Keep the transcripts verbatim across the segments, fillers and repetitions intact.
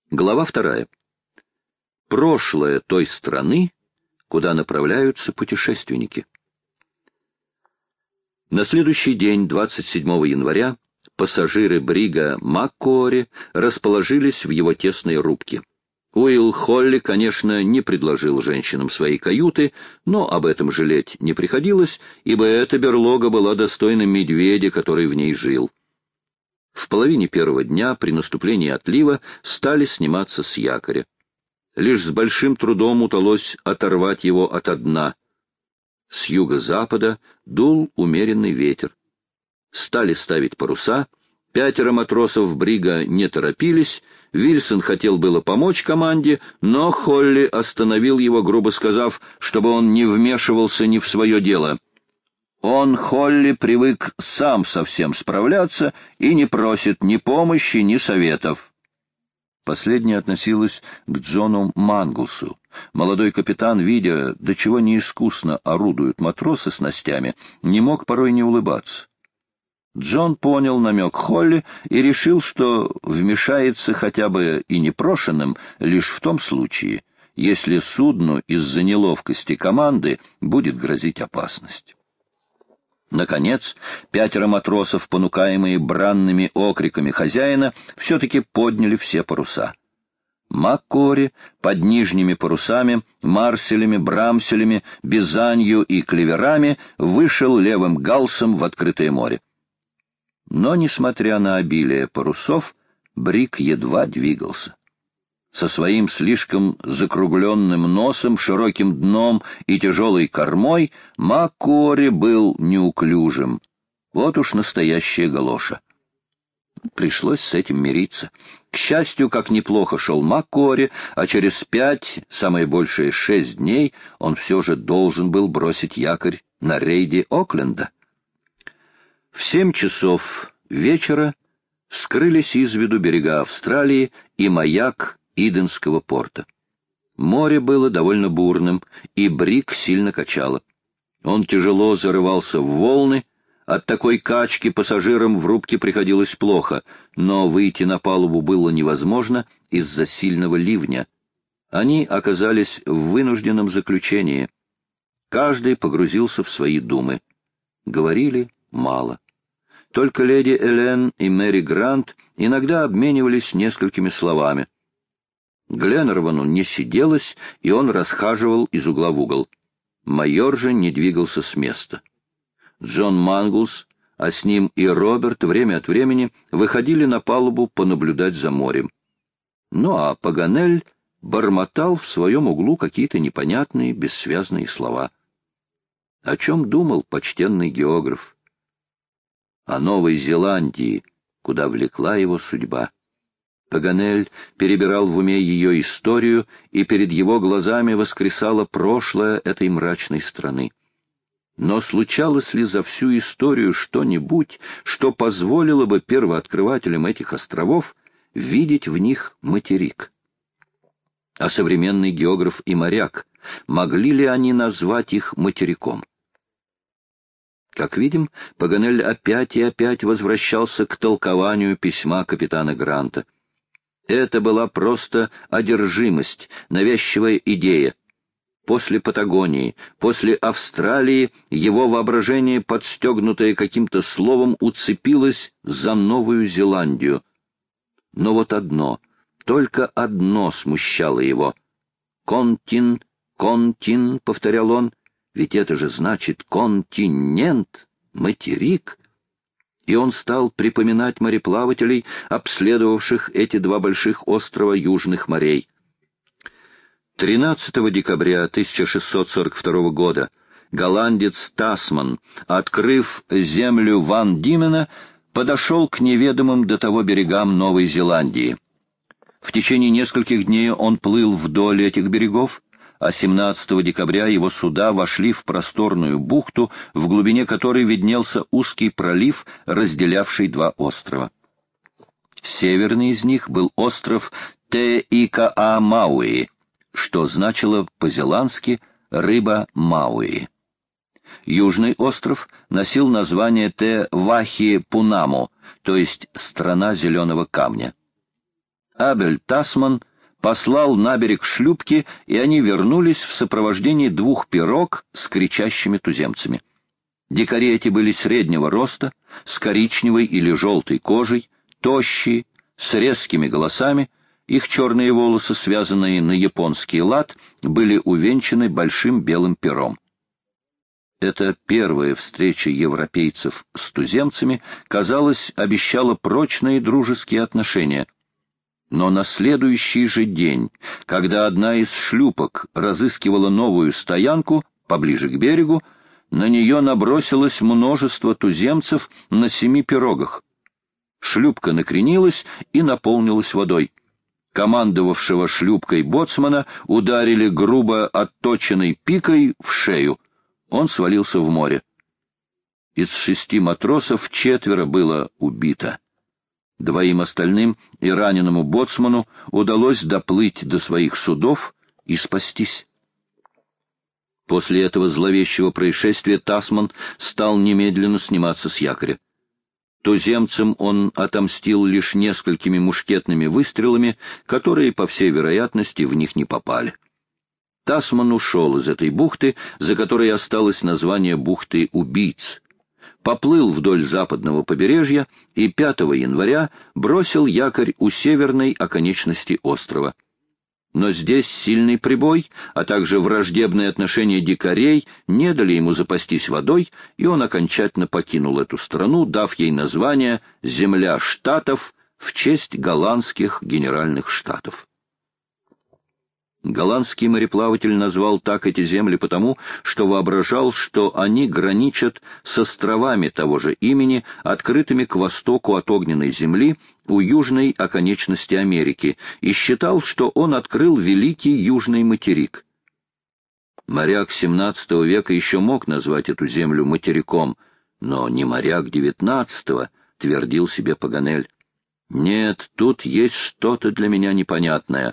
Глава вторая. Прошлое той страны, куда направляются путешественники. На следующий день, двадцать седьмого января, пассажиры брига Маккуори расположились в его тесной рубке. Уилл Холли, конечно, не предложил женщинам своей каюты, но об этом жалеть не приходилось, ибо эта берлога была достойна медведя, который в ней жил. В половине первого дня при наступлении отлива стали сниматься с якоря. Лишь с большим трудом удалось оторвать его от дна. С юго-запада дул умеренный ветер. Стали ставить паруса. Пятеро матросов брига не торопились. Вильсон хотел было помочь команде, но Холли остановил его, грубо сказав, чтобы он не вмешивался ни в свое дело. Он, Холли, привык сам со всем справляться и не просит ни помощи, ни советов. Последнее относилось к Джону Манглсу. Молодой капитан, видя, до чего неискусно орудуют матросы снастями, не мог порой не улыбаться. Джон понял намек Холли и решил, что вмешается хотя бы и непрошенным лишь в том случае, если судну из-за неловкости команды будет грозить опасность. Наконец, пятеро матросов, понукаемые бранными окриками хозяина, все-таки подняли все паруса. Маккуори под нижними парусами, марселями, брамселями, бизанью и клеверами вышел левым галсом в открытое море. Но, несмотря на обилие парусов, бриг едва двигался. Со своим слишком закругленным носом, широким дном и тяжелой кормой Маккуори был неуклюжим. Вот уж настоящая галоша. Пришлось с этим мириться. К счастью, как неплохо шел Маккуори, а через пять, самое большее шесть дней, он все же должен был бросить якорь на рейде Окленда. В семь часов вечера скрылись из виду берега Австралии и маяк Иденского порта. Море было довольно бурным, и бриг сильно качало. Он тяжело зарывался в волны. От такой качки пассажирам в рубке приходилось плохо, но выйти на палубу было невозможно из-за сильного ливня. Они оказались в вынужденном заключении. Каждый погрузился в свои думы. Говорили мало. Только леди Элен и Мэри Грант иногда обменивались несколькими словами. Гленнервану не сиделось, и он расхаживал из угла в угол. Майор же не двигался с места. Джон Манглс, а с ним и Роберт, время от времени выходили на палубу понаблюдать за морем. Ну а Паганель бормотал в своем углу какие-то непонятные, бессвязные слова. О чем думал почтенный географ? О Новой Зеландии, куда влекла его судьба. Паганель перебирал в уме ее историю, и перед его глазами воскресало прошлое этой мрачной страны. Но случалось ли за всю историю что-нибудь, что позволило бы первооткрывателям этих островов видеть в них материк? А современный географ и моряк, могли ли они назвать их материком? Как видим, Паганель опять и опять возвращался к толкованию письма капитана Гранта. Это была просто одержимость, навязчивая идея. После Патагонии, после Австралии его воображение, подстегнутое каким-то словом, уцепилось за Новую Зеландию. Но вот одно, только одно смущало его. «Контин, контин», — повторял он, — ведь это же значит континент, материк. И он стал припоминать мореплавателей, обследовавших эти два больших острова южных морей. тринадцатого декабря тысяча шестьсот сорок второго года голландец Тасман, открыв землю Ван Димена, подошел к неведомым до того берегам Новой Зеландии. В течение нескольких дней он плыл вдоль этих берегов, а семнадцатого декабря его суда вошли в просторную бухту, в глубине которой виднелся узкий пролив, разделявший два острова. Северный из них был остров Те-Ика-А-Мауи, что значило по-зеландски «рыба Мауи». Южный остров носил название Те-Вахи-Пунаму, то есть «страна зеленого камня». Абель Тасман послал на берег шлюпки, и они вернулись в сопровождении двух пирог с кричащими туземцами. Дикари эти были среднего роста, с коричневой или желтой кожей, тощие, с резкими голосами. Их черные волосы, связанные на японский лад, были увенчаны большим белым пером. Эта первая встреча европейцев с туземцами, казалось, обещала прочные дружеские отношения. Но на следующий же день, когда одна из шлюпок разыскивала новую стоянку поближе к берегу, на нее набросилось множество туземцев на семи пирогах. Шлюпка накренилась и наполнилась водой. Командовавшего шлюпкой боцмана ударили грубо отточенной пикой в шею. Он свалился в море. Из шести матросов четверо было убито. Двоим остальным и раненому боцману удалось доплыть до своих судов и спастись. После этого зловещего происшествия Тасман стал немедленно сниматься с якоря. Туземцам он отомстил лишь несколькими мушкетными выстрелами, которые, по всей вероятности, в них не попали. Тасман ушел из этой бухты, за которой осталось название бухты убийц, поплыл вдоль западного побережья и пятого января бросил якорь у северной оконечности острова. Но здесь сильный прибой, а также враждебные отношения дикарей не дали ему запастись водой, и он окончательно покинул эту страну, дав ей название «Земля штатов» в честь голландских генеральных штатов. Голландский мореплаватель назвал так эти земли потому, что воображал, что они граничат с островами того же имени, открытыми к востоку от огненной земли у южной оконечности Америки, и считал, что он открыл великий южный материк. Моряк семнадцатого века еще мог назвать эту землю материком, но не моряк девятнадцатого, твердил себе Паганель. Нет, тут есть что-то для меня непонятное.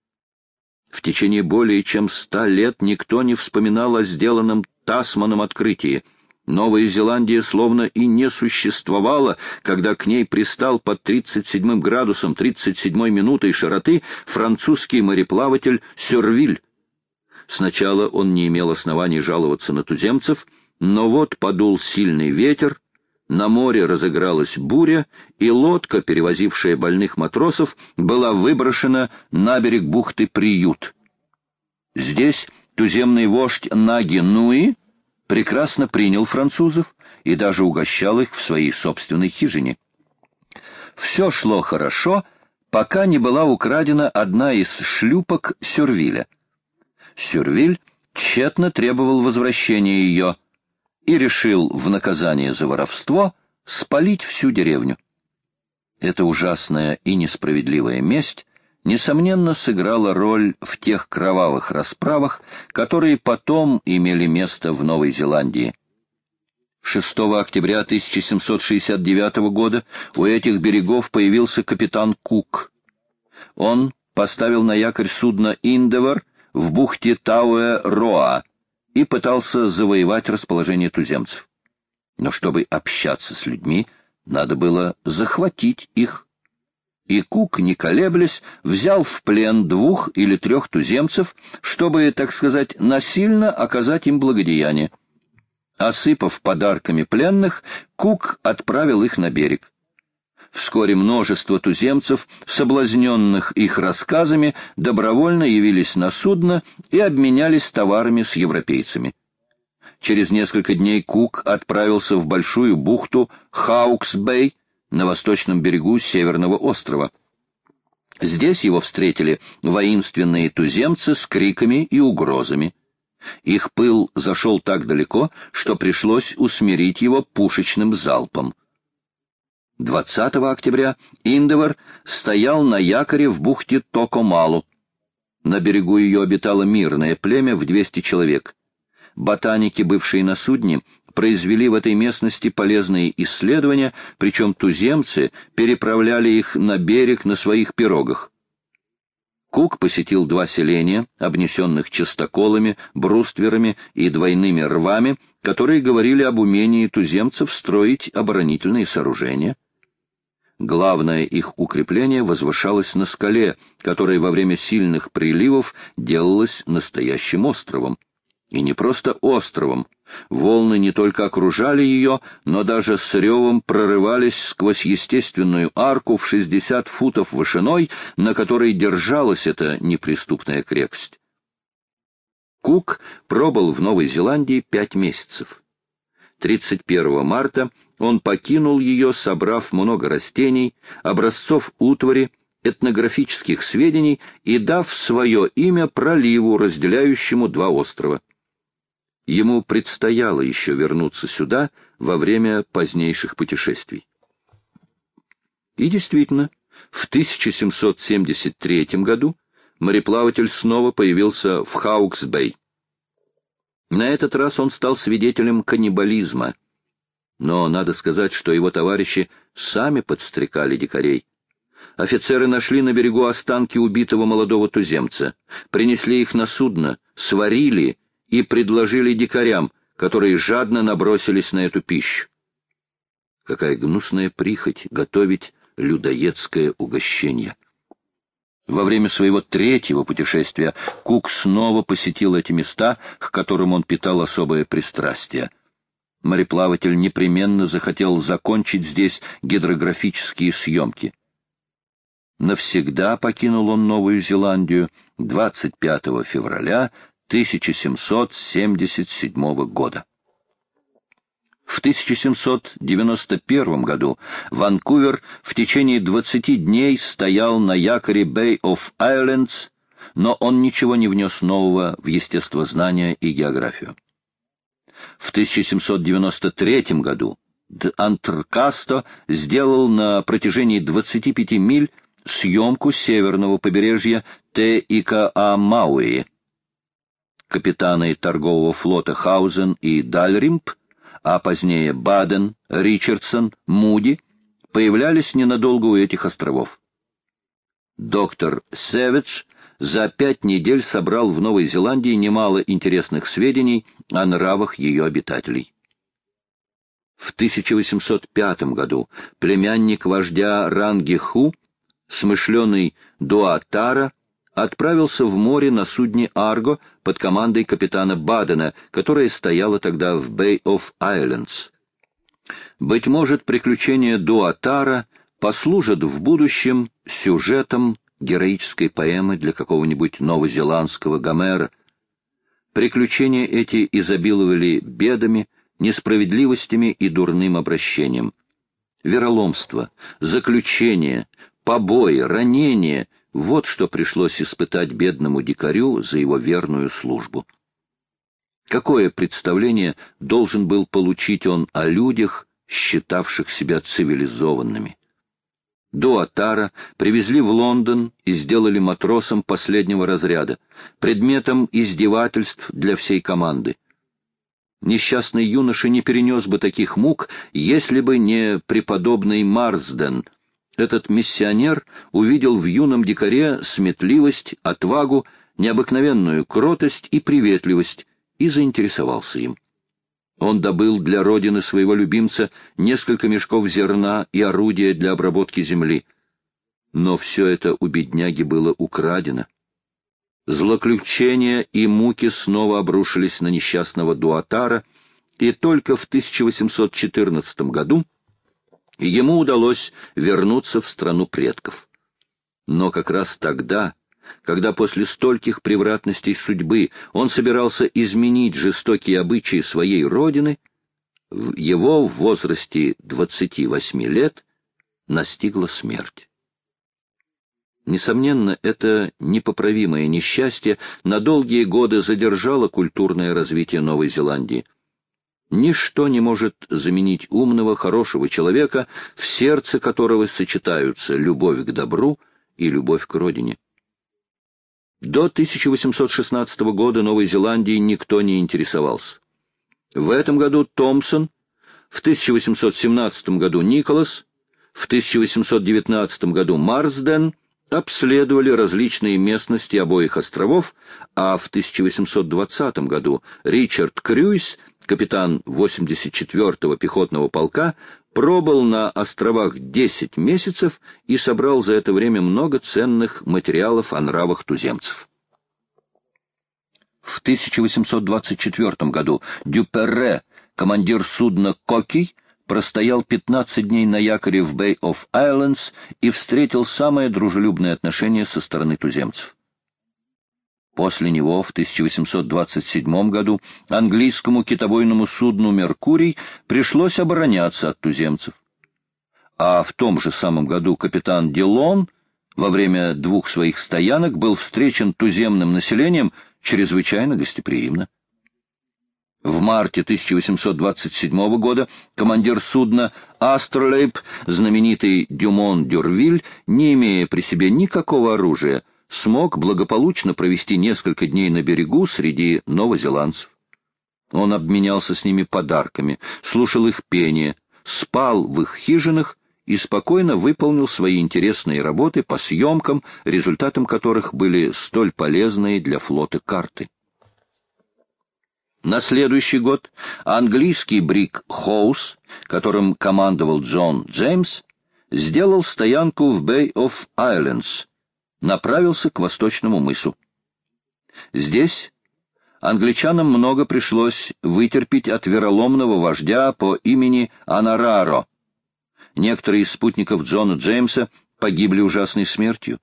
В течение более чем ста лет никто не вспоминал о сделанном Тасманом открытии. Новая Зеландия словно и не существовала, когда к ней пристал под тридцать седьмым градусом тридцать седьмой минутой широты французский мореплаватель Сюрвиль. Сначала он не имел оснований жаловаться на туземцев, но вот подул сильный ветер, на море разыгралась буря, и лодка, перевозившая больных матросов, была выброшена на берег бухты Приют. Здесь туземный вождь Наги Нуи прекрасно принял французов и даже угощал их в своей собственной хижине. Все шло хорошо, пока не была украдена одна из шлюпок Сюрвиля. Сюрвиль тщетно требовал возвращения ее и решил в наказание за воровство спалить всю деревню. Эта ужасная и несправедливая месть, несомненно, сыграла роль в тех кровавых расправах, которые потом имели место в Новой Зеландии. шестого октября тысяча семьсот шестьдесят девятого года у этих берегов появился капитан Кук. Он поставил на якорь судно «Индевор» в бухте Тауэ-Роа и пытался завоевать расположение туземцев. Но чтобы общаться с людьми, надо было захватить их. И Кук, не колеблясь, взял в плен двух или трех туземцев, чтобы, так сказать, насильно оказать им благодеяние. Осыпав подарками пленных, Кук отправил их на берег. Вскоре множество туземцев, соблазненных их рассказами, добровольно явились на судно и обменялись товарами с европейцами. Через несколько дней Кук отправился в большую бухту Хаукс-Бэй на восточном берегу Северного острова. Здесь его встретили воинственные туземцы с криками и угрозами. Их пыл зашел так далеко, что пришлось усмирить его пушечным залпом. двадцатого октября Индевор стоял на якоре в бухте Токомалу. На берегу ее обитало мирное племя в двести человек. Ботаники, бывшие на судне, произвели в этой местности полезные исследования, причем туземцы переправляли их на берег на своих пирогах. Кук посетил два селения, обнесенных частоколами, брустверами и двойными рвами, которые говорили об умении туземцев строить оборонительные сооружения. Главное их укрепление возвышалось на скале, которая во время сильных приливов делалась настоящим островом. И не просто островом. Волны не только окружали ее, но даже с ревом прорывались сквозь естественную арку в шестьдесят футов вышиной, на которой держалась эта неприступная крепость. Кук пробыл в Новой Зеландии пять месяцев. тридцать первого марта он покинул ее, собрав много растений, образцов утвари, этнографических сведений и дав свое имя проливу, разделяющему два острова. Ему предстояло еще вернуться сюда во время позднейших путешествий. И действительно, в тысяча семьсот семьдесят третьем году мореплаватель снова появился в Хаукс-Бэй. На этот раз он стал свидетелем каннибализма. Но надо сказать, что его товарищи сами подстрекали дикарей. Офицеры нашли на берегу останки убитого молодого туземца, принесли их на судно, сварили и предложили дикарям, которые жадно набросились на эту пищу. Какая гнусная прихоть готовить людоедское угощение. Во время своего третьего путешествия Кук снова посетил эти места, к которым он питал особое пристрастие. Мореплаватель непременно захотел закончить здесь гидрографические съемки. Навсегда покинул он Новую Зеландию двадцать пятого февраля тысяча семьсот семьдесят седьмого года. В тысяча семьсот девяносто первом году Ванкувер в течение двадцати дней стоял на якоре Bay of Islands, но он ничего не внес нового в естествознание и географию. В тысяча семьсот девяносто третьем году Д'Антркасто сделал на протяжении двадцати пяти миль съемку северного побережья Те-Ика-А-Мауи. Капитаны торгового флота Хаузен и Дальримп, а позднее Баден, Ричардсон, Муди появлялись ненадолго у этих островов. Доктор Сэвидж за пять недель собрал в Новой Зеландии немало интересных сведений о нравах ее обитателей. В тысяча восемьсот пятом году племянник вождя Рангиху, смышленый Дуатара, отправился в море на судне «Арго» под командой капитана Бадена, которая стояла тогда в Bay of Islands. Быть может, приключения Дуатара послужат в будущем сюжетом героической поэмы для какого-нибудь новозеландского Гомера. Приключения эти изобиловали бедами, несправедливостями и дурным обращением. Вероломство, заключение, побои, ранения — вот что пришлось испытать бедному дикарю за его верную службу. Какое представление должен был получить он о людях, считавших себя цивилизованными? Дуатара привезли в Лондон и сделали матросом последнего разряда, предметом издевательств для всей команды. Несчастный юноша не перенес бы таких мук, если бы не преподобный Марсден. Этот миссионер увидел в юном дикаре сметливость, отвагу, необыкновенную кротость и приветливость и заинтересовался им. Он добыл для родины своего любимца несколько мешков зерна и орудия для обработки земли. Но все это у бедняги было украдено. Злоключения и муки снова обрушились на несчастного Дуатара, и только в тысяча восемьсот четырнадцатом году ему удалось вернуться в страну предков. Но как раз тогда, когда после стольких превратностей судьбы он собирался изменить жестокие обычаи своей родины, его в возрасте двадцати восьми лет настигла смерть. Несомненно, это непоправимое несчастье на долгие годы задержало культурное развитие Новой Зеландии. Ничто не может заменить умного, хорошего человека, в сердце которого сочетаются любовь к добру и любовь к родине. До тысяча восемьсот шестнадцатого года Новой Зеландией никто не интересовался. В этом году Томпсон, в тысяча восемьсот семнадцатом году Николас, в тысяча восемьсот девятнадцатом году Марсден обследовали различные местности обоих островов, а в тысяча восемьсот двадцатом году Ричард Крюйс, капитан восемьдесят четвёртого пехотного полка, пробыл на островах десять месяцев и собрал за это время много ценных материалов о нравах туземцев. В тысяча восемьсот двадцать четвёртом году Дюперре, командир судна «Кокий», простоял пятнадцать дней на якоре в Бэй-оф-Айлендс и встретил самое дружелюбное отношение со стороны туземцев. После него в тысяча восемьсот двадцать седьмом году английскому китобойному судну «Меркурий» пришлось обороняться от туземцев. А в том же самом году капитан Дилон во время двух своих стоянок был встречен туземным населением чрезвычайно гостеприимно. В марте тысяча восемьсот двадцать седьмого года командир судна «Астролейб», знаменитый Дюмон Дюрвиль, не имея при себе никакого оружия, смог благополучно провести несколько дней на берегу среди новозеландцев. Он обменялся с ними подарками, слушал их пение, спал в их хижинах и спокойно выполнил свои интересные работы по съемкам, результатом которых были столь полезные для флота карты. На следующий год английский бриг «Хоус», которым командовал Джон Джеймс, сделал стоянку в Бэй-оф-Айлендс, направился к восточному мысу. Здесь англичанам много пришлось вытерпеть от вероломного вождя по имени Анараро. Некоторые из спутников Джона Джеймса погибли ужасной смертью.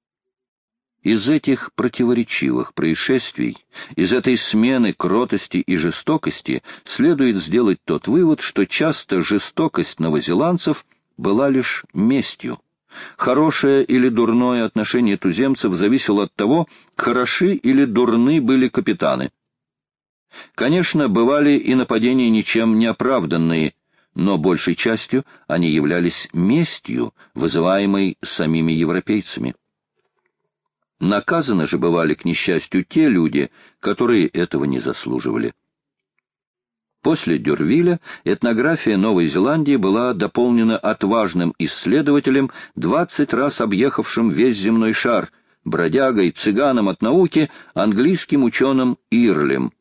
Из этих противоречивых происшествий, из этой смены кротости и жестокости следует сделать тот вывод, что часто жестокость новозеландцев была лишь местью. Хорошее или дурное отношение туземцев зависело от того, хороши или дурны были капитаны. Конечно, бывали и нападения ничем не оправданные, но большей частью они являлись местью, вызываемой самими европейцами. Наказаны же бывали, к несчастью, те люди, которые этого не заслуживали. После Дюрвиля этнография Новой Зеландии была дополнена отважным исследователем, двадцать раз объехавшим весь земной шар, бродягой, цыганом от науки, английским ученым Ирлем.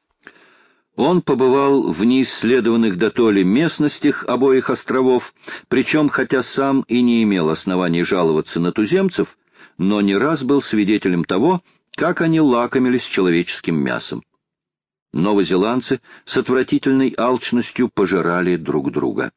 Он побывал в неисследованных дотоле местностях обоих островов, причем, хотя сам и не имел оснований жаловаться на туземцев, но не раз был свидетелем того, как они лакомились человеческим мясом. Новозеландцы с отвратительной алчностью пожирали друг друга.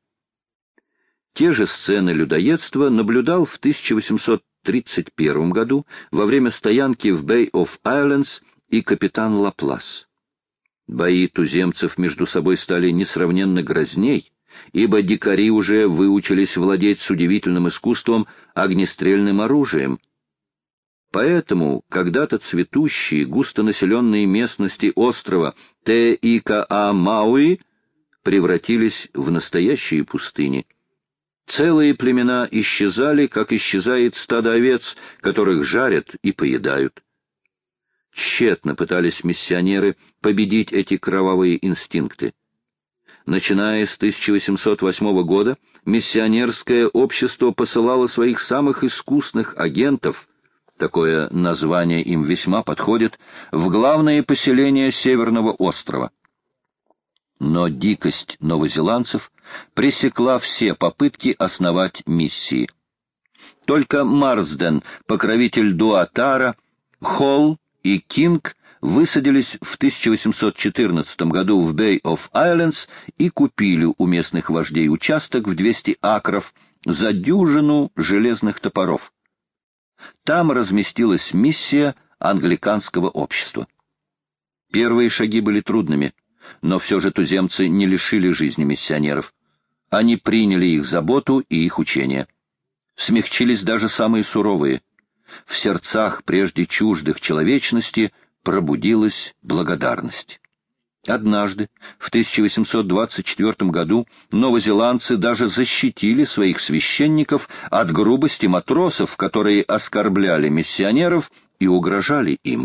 Те же сцены людоедства наблюдал в тысяча восемьсот тридцать первом году во время стоянки в Бэй-оф-Айлендс и капитан Лаплас. Бои туземцев между собой стали несравненно грозней, ибо дикари уже выучились владеть с удивительным искусством огнестрельным оружием. Поэтому когда-то цветущие, густонаселенные местности острова Те-Ика-А-Мауи превратились в настоящие пустыни. Целые племена исчезали, как исчезает стадо овец, которых жарят и поедают. Тщетно пытались миссионеры победить эти кровавые инстинкты. Начиная с тысяча восемьсот восьмого года, миссионерское общество посылало своих самых искусных агентов, такое название им весьма подходит, в главные поселения Северного острова. Но дикость новозеландцев пресекла все попытки основать миссии. Только Марсден, покровитель Дуатара, Холл и Кинг высадились в тысяча восемьсот четырнадцатом году в Бэй-оф-Айлендс и купили у местных вождей участок в двести акров за дюжину железных топоров. Там разместилась миссия англиканского общества. Первые шаги были трудными, но все же туземцы не лишили жизни миссионеров. Они приняли их заботу и их учения. Смягчились даже самые суровые. В сердцах, прежде чуждых человечности, пробудилась благодарность. Однажды, в тысяча восемьсот двадцать четвёртом году, новозеландцы даже защитили своих священников от грубости матросов, которые оскорбляли миссионеров и угрожали им.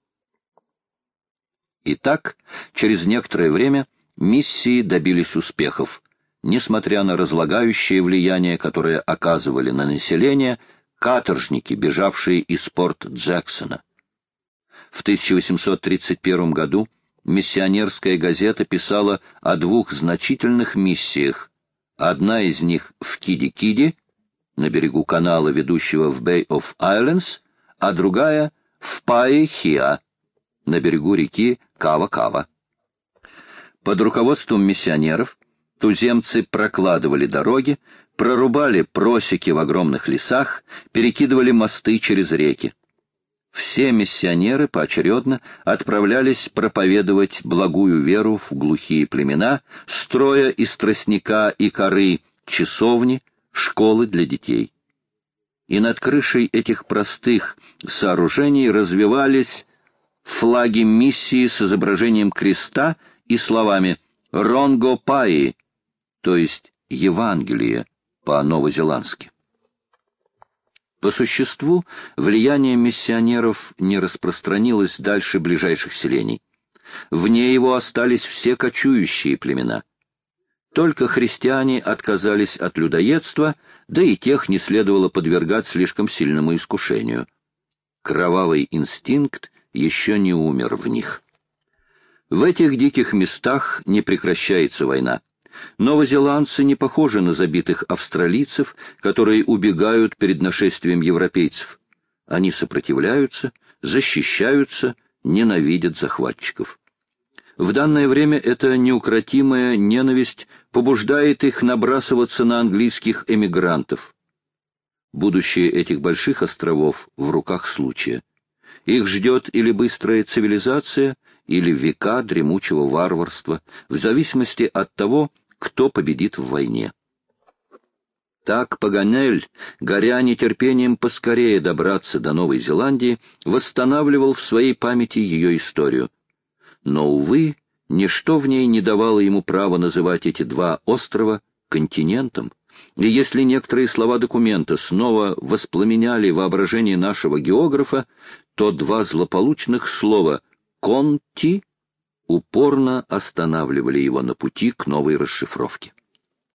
Итак, через некоторое время миссии добились успехов, несмотря на разлагающее влияние, которое оказывали на население каторжники, бежавшие из порт Джексона. В тысяча восемьсот тридцать первом году миссионерская газета писала о двух значительных миссиях Одна из них в Киди-Киди, на берегу канала, ведущего в Bay of Islands, а другая в Паи-Хиа, на берегу реки Кава-Кава. Под руководством миссионеров туземцы прокладывали дороги, прорубали просеки в огромных лесах, перекидывали мосты через реки. Все миссионеры поочередно отправлялись проповедовать благую веру в глухие племена, строя из тростника и коры часовни, школы для детей. И над крышей этих простых сооружений развивались флаги миссии с изображением креста и словами «Ронго Паи», то есть «Евангелие» по-новозеландски. По существу, влияние миссионеров не распространилось дальше ближайших селений. Вне его остались все кочующие племена. Только христиане отказались от людоедства, да и тех не следовало подвергать слишком сильному искушению. Кровавый инстинкт еще не умер в них. В этих диких местах не прекращается война. Новозеландцы не похожи на забитых австралийцев, которые убегают перед нашествием европейцев. Они сопротивляются, защищаются, ненавидят захватчиков. В данное время эта неукротимая ненависть побуждает их набрасываться на английских эмигрантов. Будущее этих больших островов в руках случая. Их ждет или быстрая цивилизация, или века дремучего варварства, в зависимости от того, кто победит в войне. Так Паганель, горя нетерпением поскорее добраться до Новой Зеландии, восстанавливал в своей памяти ее историю. Но, увы, ничто в ней не давало ему права называть эти два острова континентом, и если некоторые слова документа снова воспламеняли воображение нашего географа, то два злополучных слова «конти» упорно останавливали его на пути к новой расшифровке.